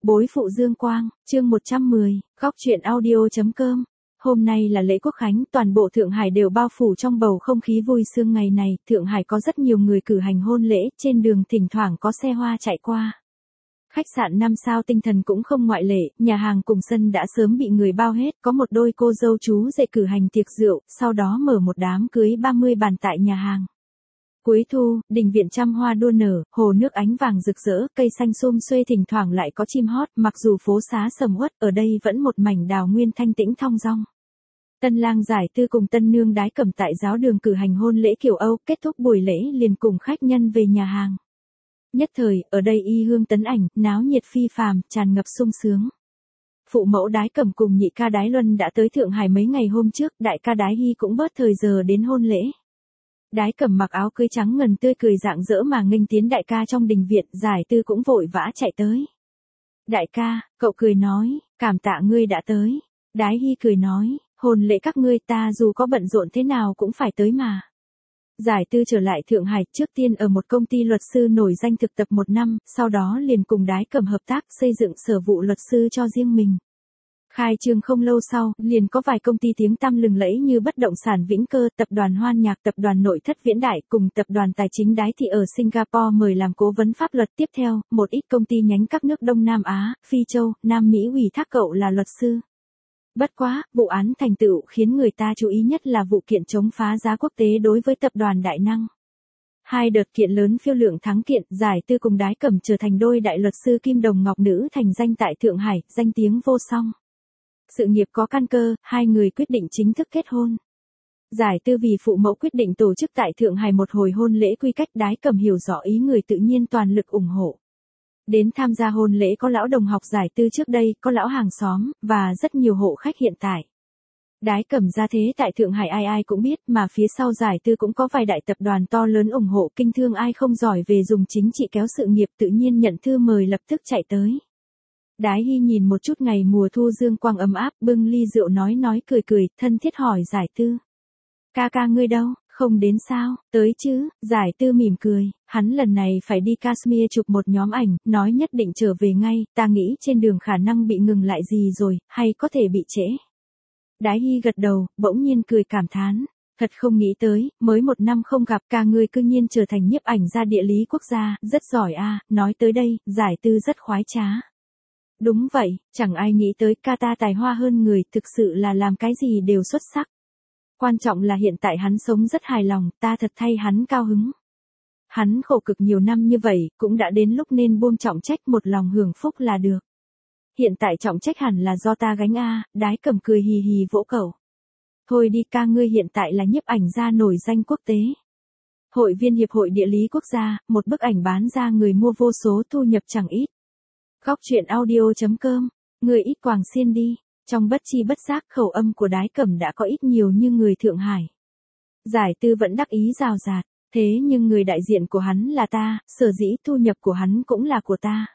Bối phụ Dương Quang, chương 110, góc truyện audio.com. Hôm nay là lễ Quốc khánh, toàn bộ Thượng Hải đều bao phủ trong bầu không khí vui sướng ngày này. Thượng Hải có rất nhiều người cử hành hôn lễ, trên đường thỉnh thoảng có xe hoa chạy qua. Khách sạn 5 sao Tinh Thần cũng không ngoại lệ, nhà hàng cùng sân đã sớm bị người bao hết, có một đôi cô dâu chú rể cử hành tiệc rượu, sau đó mở một đám cưới 30 bàn tại nhà hàng. Cuối thu, đình viện trăm hoa đua nở, hồ nước ánh vàng rực rỡ, cây xanh sum xuê, thỉnh thoảng lại có chim hót, mặc dù phố xá sầm uất, ở đây vẫn một mảnh đào nguyên thanh tĩnh thong dong. Tân lang Giải Tư cùng tân nương Đái Cẩm tại giáo đường cử hành hôn lễ kiểu Âu, kết thúc buổi lễ liền cùng khách nhân về nhà hàng. Nhất thời, ở đây y hương tấn ảnh, náo nhiệt phi phàm, tràn ngập sung sướng. Phụ mẫu Đái Cẩm cùng nhị ca Đái Luân đã tới Thượng Hải mấy ngày hôm trước, đại ca Đái Hy cũng bớt thời giờ đến hôn lễ. Đái Cẩm mặc áo cưới trắng ngần tươi cười rạng rỡ mà nghênh tiến đại ca trong đình viện, Giải Tư cũng vội vã chạy tới. Đại ca, cậu cười nói, cảm tạ ngươi đã tới. Đái Hy cười nói, hôn lễ các ngươi ta dù có bận rộn thế nào cũng phải tới mà. Giải Tư trở lại Thượng Hải, trước tiên ở một công ty luật sư nổi danh thực tập 1 năm, sau đó liền cùng Đái Cẩm hợp tác xây dựng sở vụ luật sư cho riêng mình. Khai trương không lâu sau, liền có vài công ty tiếng tăm lừng lẫy như bất động sản Vĩnh Cơ, tập đoàn Hoan Nhạc, tập đoàn Nội thất Viễn Đại cùng tập đoàn Tài chính Đái Thị ở Singapore mời làm cố vấn pháp luật. Tiếp theo, một ít công ty nhánh các nước Đông Nam Á, Phi Châu, Nam Mỹ ủy thác cậu là luật sư. Bất quá, vụ án thành tựu khiến người ta chú ý nhất là vụ kiện chống phá giá quốc tế đối với tập đoàn Đại Năng. 2 đợt kiện lớn phiêu lượng thắng kiện, Giải Tư cùng Đái Cẩm trở thành đôi đại luật sư kim đồng ngọc nữ thành danh tại Thượng Hải, danh tiếng vô song. Sự nghiệp có căn cơ, hai người quyết định chính thức kết hôn. Giải Tư vì phụ mẫu quyết định tổ chức tại Thượng Hải một hồi hôn lễ quy cách, Đái Cẩm hiểu rõ ý người tự nhiên toàn lực ủng hộ. Đến tham gia hôn lễ có lão đồng học Giải Tư trước đây, có lão hàng xóm, và rất nhiều hộ khách hiện tại. Đái Cẩm ra thế tại Thượng Hải ai ai cũng biết, mà phía sau Giải Tư cũng có vài đại tập đoàn to lớn ủng hộ, kinh thương ai không giỏi về dùng chính trị kéo sự nghiệp, tự nhiên nhận thư mời lập tức chạy tới. Đái Hy nhìn một chút ngày mùa thu dương quang ấm áp, bưng ly rượu nói cười, thân thiết hỏi Giải Tư. Ca ca ngươi đâu, không đến sao, tới chứ, Giải Tư mỉm cười, hắn lần này phải đi Kashmir chụp một nhóm ảnh, nói nhất định trở về ngay, ta nghĩ trên đường khả năng bị ngừng lại gì rồi, hay có thể bị trễ. Đái Hy gật đầu, bỗng nhiên cười cảm thán. Thật không nghĩ tới, mới 1 năm không gặp ca ngươi cư nhiên trở thành nhiếp ảnh gia địa lý quốc gia, rất giỏi a. Nói tới đây, Giải Tư rất khoái trá. Đúng vậy, chẳng ai nghĩ tới ca ta tài hoa hơn người, thực sự là làm cái gì đều xuất sắc. Quan trọng là hiện tại hắn sống rất hài lòng, ta thật thay hắn cao hứng. Hắn khổ cực nhiều năm như vậy, cũng đã đến lúc nên buông trọng trách, một lòng hưởng phúc là được. Hiện tại trọng trách hẳn là do ta gánh a. Đái Cẩm cười hì hì vỗ cậu. Thôi đi ca, ngươi hiện tại là nhiếp ảnh gia nổi danh quốc tế. Hội viên Hiệp hội Địa lý Quốc gia, một bức ảnh bán ra người mua vô số, thu nhập chẳng ít. Góc truyện audio.com, người ít quàng xiên đi. Trong bất chi bất giác, khẩu âm của Đái Cẩm đã có ít nhiều như người Thượng Hải. Giải Tư vẫn đắc ý rào rạt, thế nhưng người đại diện của hắn là ta, sở dĩ thu nhập của hắn cũng là của ta.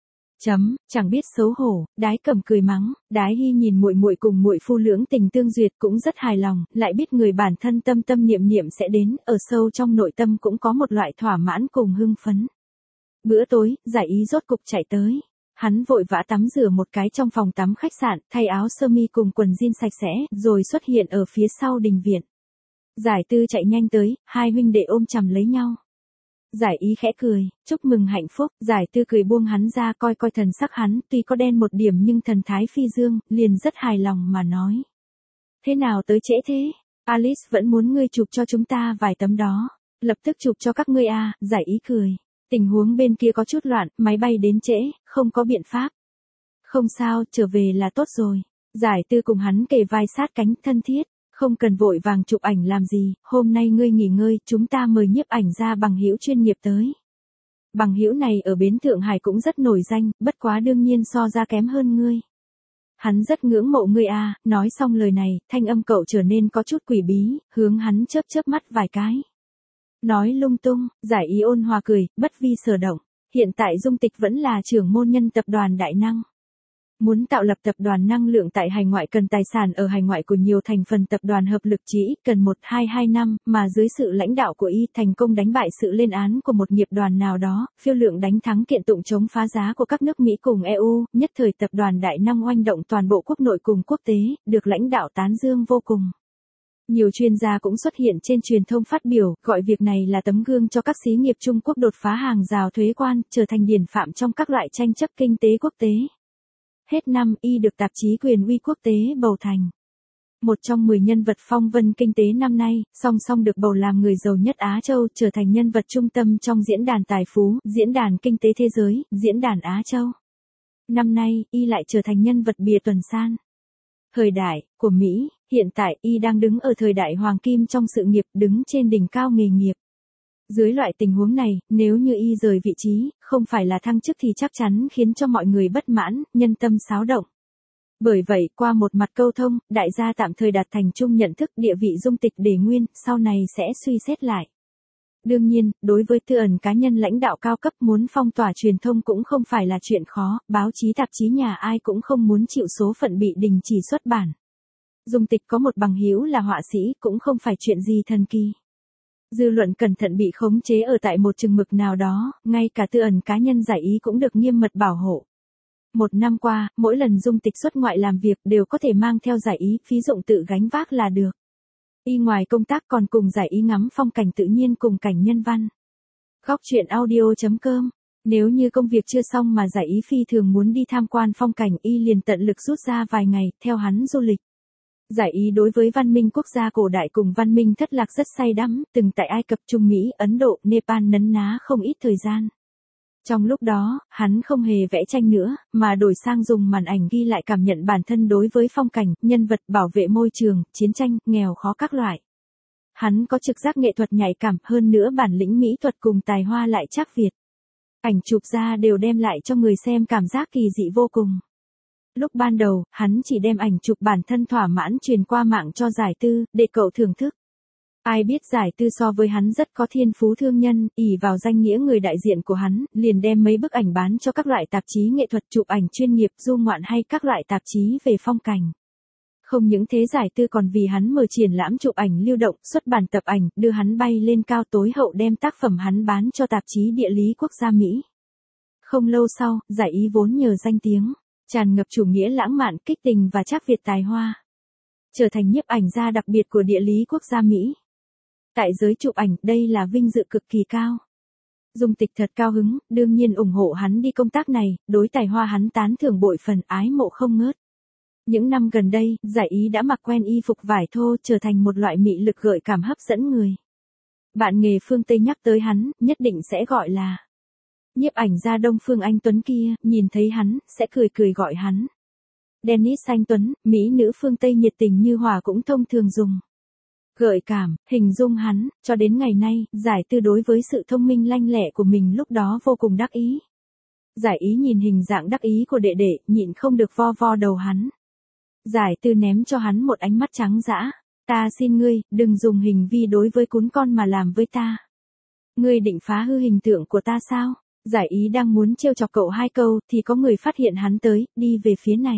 Chẳng biết xấu hổ, Đái Cẩm cười mắng. Đái Hy nhìn muội muội cùng muội phu lưỡng tình tương duyệt cũng rất hài lòng, lại biết người bản thân tâm tâm niệm niệm sẽ đến, ở sâu trong nội tâm cũng có một loại thỏa mãn cùng hưng phấn. Bữa tối, Giải Ý rốt cục chạy tới. Hắn vội vã tắm rửa một cái trong phòng tắm khách sạn, thay áo sơ mi cùng quần jean sạch sẽ, rồi xuất hiện ở phía sau đình viện. Giải Tư chạy nhanh tới, hai huynh đệ ôm chầm lấy nhau. Giải Ý khẽ cười, chúc mừng hạnh phúc. Giải Tư cười buông hắn ra, coi thần sắc hắn, tuy có đen một điểm nhưng thần thái phi dương, liền rất hài lòng mà nói. Thế nào tới trễ thế? Alice vẫn muốn ngươi chụp cho chúng ta vài tấm đó. Lập tức chụp cho các ngươi a. Giải Ý cười. Tình huống bên kia có chút loạn, máy bay đến trễ, không có biện pháp. Không sao, trở về là tốt rồi. Giải Tư cùng hắn kề vai sát cánh, thân thiết. Không cần vội vàng chụp ảnh làm gì, hôm nay ngươi nghỉ ngơi, chúng ta mời nhiếp ảnh gia Bằng Hữu chuyên nghiệp tới. Bằng Hữu này ở bến Thượng Hải cũng rất nổi danh, bất quá đương nhiên so ra kém hơn ngươi. Hắn rất ngưỡng mộ ngươi a. Nói xong lời này, thanh âm cậu trở nên có chút quỷ bí, hướng hắn chớp mắt vài cái. Nói lung tung, Giải Ý ôn hòa cười, bất vi sở động. Hiện tại Dung Tịch vẫn là trưởng môn nhân tập đoàn Đại Năng. Muốn tạo lập tập đoàn năng lượng tại hải ngoại cần tài sản ở hải ngoại của nhiều thành phần tập đoàn hợp lực chỉ ít cần 1-2 năm, mà dưới sự lãnh đạo của y thành công đánh bại sự lên án của một nghiệp đoàn nào đó, phiêu lượng đánh thắng kiện tụng chống phá giá của các nước Mỹ cùng EU, nhất thời tập đoàn đại năng oanh động toàn bộ quốc nội cùng quốc tế, được lãnh đạo tán dương vô cùng. Nhiều chuyên gia cũng xuất hiện trên truyền thông phát biểu, gọi việc này là tấm gương cho các xí nghiệp Trung Quốc đột phá hàng rào thuế quan, trở thành điển phạm trong các loại tranh chấp kinh tế quốc tế. Hết năm, y được tạp chí Quyền uy quốc tế bầu thành một trong 10 nhân vật phong vân kinh tế năm nay, song song được bầu làm người giàu nhất Á Châu, trở thành nhân vật trung tâm trong diễn đàn tài phú, diễn đàn kinh tế thế giới, diễn đàn Á Châu. Năm nay, y lại trở thành nhân vật bìa tuần san. Thời đại của Mỹ, hiện tại y đang đứng ở thời đại hoàng kim trong sự nghiệp, đứng trên đỉnh cao nghề nghiệp. Dưới loại tình huống này, nếu như y rời vị trí, không phải là thăng chức thì chắc chắn khiến cho mọi người bất mãn, nhân tâm xáo động. Bởi vậy, qua một mặt câu thông, đại gia tạm thời đạt thành chung nhận thức địa vị Dung Tịch để nguyên, sau này sẽ suy xét lại. Đương nhiên, đối với tư ẩn cá nhân lãnh đạo cao cấp muốn phong tỏa truyền thông cũng không phải là chuyện khó, báo chí tạp chí nhà ai cũng không muốn chịu số phận bị đình chỉ xuất bản. Dung Tịch có một bằng hữu là họa sĩ cũng không phải chuyện gì thần kỳ. Dư luận cẩn thận bị khống chế ở tại một chừng mực nào đó, ngay cả tư ẩn cá nhân giải ý cũng được nghiêm mật bảo hộ. Một năm qua, mỗi lần Dung Tịch xuất ngoại làm việc đều có thể mang theo giải ý, phí dụng tự gánh vác là được. Y ngoài công tác còn cùng giải ý ngắm phong cảnh tự nhiên cùng cảnh nhân văn. Góc truyện audio.com. Nếu như công việc chưa xong mà giải ý phi thường muốn đi tham quan phong cảnh, y liền tận lực rút ra vài ngày, theo hắn du lịch. Giải ý đối với văn minh quốc gia cổ đại cùng văn minh thất lạc rất say đắm, từng tại Ai Cập, Trung Mỹ, Ấn Độ, Nepal nấn ná không ít thời gian. Trong lúc đó, hắn không hề vẽ tranh nữa, mà đổi sang dùng màn ảnh ghi lại cảm nhận bản thân đối với phong cảnh, nhân vật, bảo vệ môi trường, chiến tranh, nghèo khó các loại. Hắn có trực giác nghệ thuật nhạy cảm, hơn nữa bản lĩnh mỹ thuật cùng tài hoa lại trác Việt. Ảnh chụp ra đều đem lại cho người xem cảm giác kỳ dị vô cùng. Lúc ban đầu, hắn chỉ đem ảnh chụp bản thân thỏa mãn truyền qua mạng cho Giải Tư, để cậu thưởng thức. Ai biết Giải Tư so với hắn rất có thiên phú thương nhân, ỷ vào danh nghĩa người đại diện của hắn, liền đem mấy bức ảnh bán cho các loại tạp chí nghệ thuật chụp ảnh chuyên nghiệp, du ngoạn hay các loại tạp chí về phong cảnh. Không những thế Giải Tư còn vì hắn mở triển lãm chụp ảnh lưu động, xuất bản tập ảnh, đưa hắn bay lên cao, tối hậu đem tác phẩm hắn bán cho tạp chí Địa lý Quốc gia Mỹ. Không lâu sau, Giải ý vốn nhờ danh tiếng tràn ngập chủ nghĩa lãng mạn, kích tình và trác Việt tài hoa, trở thành nhiếp ảnh gia đặc biệt của Địa lý Quốc gia Mỹ. Tại giới chụp ảnh, đây là vinh dự cực kỳ cao. Dung Tịch thật cao hứng, đương nhiên ủng hộ hắn đi công tác này, đối tài hoa hắn tán thưởng bội phần, ái mộ không ngớt. Những năm gần đây, Giải ý đã mặc quen y phục vải thô, trở thành một loại mị lực gợi cảm hấp dẫn người. Bạn nghề phương Tây nhắc tới hắn, nhất định sẽ gọi là nhiếp ảnh gia Đông Phương Anh Tuấn kia, nhìn thấy hắn, sẽ cười cười gọi hắn Dennis Anh Tuấn, mỹ nữ phương Tây nhiệt tình như hòa cũng thông thường dùng gợi cảm, hình dung hắn, cho đến ngày nay, Giải Tư đối với sự thông minh lanh lẹ của mình lúc đó vô cùng đắc ý. Giải ý nhìn hình dạng đắc ý của đệ đệ, nhịn không được vo vo đầu hắn. Giải Tư ném cho hắn một ánh mắt trắng dã. Ta xin ngươi, đừng dùng hình vi đối với cún con mà làm với ta. Ngươi định phá hư hình tượng của ta sao? Giải ý đang muốn trêu chọc cậu hai câu, thì có người phát hiện hắn tới, đi về phía này.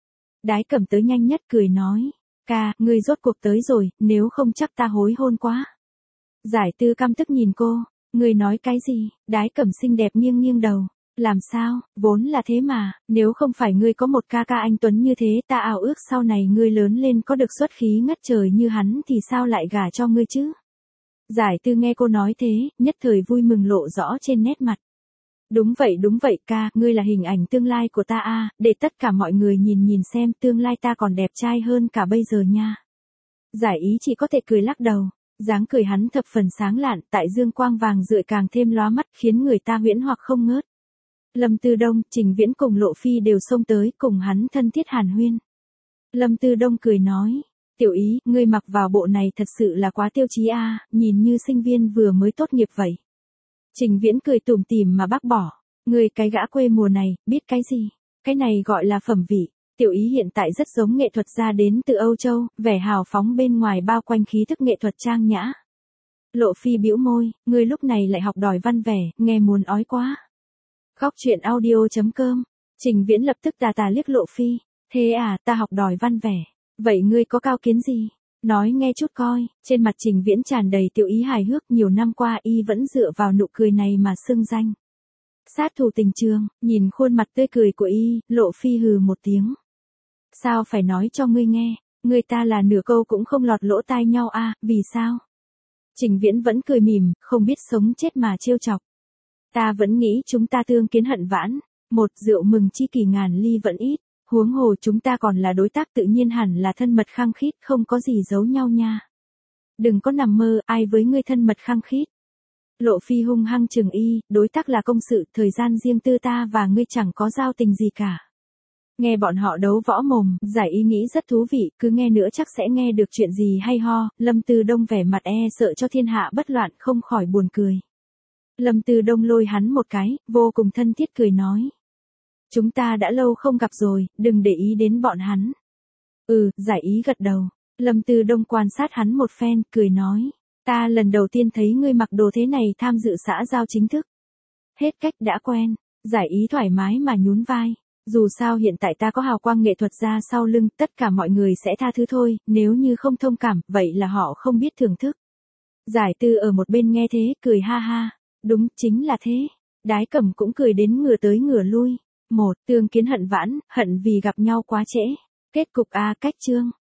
Đái Cẩm tới nhanh nhất cười nói. Ca, ngươi rốt cuộc tới rồi, nếu không chắc ta hối hôn quá. Giải Tư căm tức nhìn cô. Ngươi nói cái gì? Đái Cẩm xinh đẹp nghiêng nghiêng đầu. Làm sao, vốn là thế mà, nếu không phải ngươi có một ca ca anh Tuấn như thế, ta ảo ước sau này ngươi lớn lên có được xuất khí ngất trời như hắn thì sao lại gả cho ngươi chứ? Giải Tư nghe cô nói thế, nhất thời vui mừng lộ rõ trên nét mặt. Đúng vậy ca, ngươi là hình ảnh tương lai của ta a, để tất cả mọi người nhìn nhìn xem tương lai ta còn đẹp trai hơn cả bây giờ nha. Giải ý chỉ có thể cười lắc đầu, dáng cười hắn thập phần sáng lạn, tại dương quang vàng rượi càng thêm lóa mắt khiến người ta huyễn hoặc không ngớt. Lâm Tư Đông, Trình Viễn cùng Lộ Phi đều xông tới cùng hắn thân thiết hàn huyên. Lâm Tư Đông cười nói, tiểu ý, ngươi mặc vào bộ này thật sự là quá tiêu chí a, nhìn như sinh viên vừa mới tốt nghiệp vậy. Trình Viễn cười tủm tỉm mà bác bỏ, ngươi cái gã quê mùa này, biết cái gì, cái này gọi là phẩm vị. Tiểu ý hiện tại rất giống nghệ thuật gia đến từ Âu Châu, vẻ hào phóng bên ngoài bao quanh khí thức nghệ thuật trang nhã. Lộ Phi bĩu môi, ngươi lúc này lại học đòi văn vẻ, nghe muốn ói quá. Góc truyện audio.com Trình Viễn lập tức tà tà liếc Lộ Phi. Thế à, ta học đòi văn vẻ. Vậy ngươi có cao kiến gì? Nói nghe chút coi. Trên mặt Trình Viễn tràn đầy tiểu ý hài hước, nhiều năm qua y vẫn dựa vào nụ cười này mà xưng danh. Sát thủ tình trường, nhìn khuôn mặt tươi cười của y, Lộ Phi hừ một tiếng. Sao phải nói cho ngươi nghe, người ta là nửa câu cũng không lọt lỗ tai nhau à, vì sao? Trình Viễn vẫn cười mỉm, không biết sống chết mà trêu chọc. Ta vẫn nghĩ chúng ta tương kiến hận vãn, một rượu mừng chi kỷ ngàn ly vẫn ít, huống hồ chúng ta còn là đối tác tự nhiên hẳn là thân mật khăng khít, không có gì giấu nhau nha. Đừng có nằm mơ, ai với ngươi thân mật khăng khít. Lộ Phi hung hăng chừng y, đối tác là công sự, thời gian riêng tư ta và ngươi chẳng có giao tình gì cả. Nghe bọn họ đấu võ mồm, Giải Ý nghĩ rất thú vị, cứ nghe nữa chắc sẽ nghe được chuyện gì hay ho. Lâm Tư Đông vẻ mặt e sợ cho thiên hạ bất loạn, không khỏi buồn cười. Lâm Tư Đông lôi hắn một cái, vô cùng thân thiết cười nói. Chúng ta đã lâu không gặp rồi, đừng để ý đến bọn hắn. Giải Ý gật đầu. Lâm Tư Đông quan sát hắn một phen, cười nói. Ta lần đầu tiên thấy ngươi mặc đồ thế này tham dự xã giao chính thức. Hết cách đã quen. Giải Ý thoải mái mà nhún vai. Dù sao hiện tại ta có hào quang nghệ thuật ra sau lưng, tất cả mọi người sẽ tha thứ thôi, nếu như không thông cảm, vậy là họ không biết thưởng thức. Giải Tư ở một bên nghe thế, cười ha ha. Đúng, chính là thế. Đái Cẩm cũng cười đến ngửa tới ngửa lui. Tương kiến hận vãn, hận vì gặp nhau quá trễ. Kết cục a, cách chương.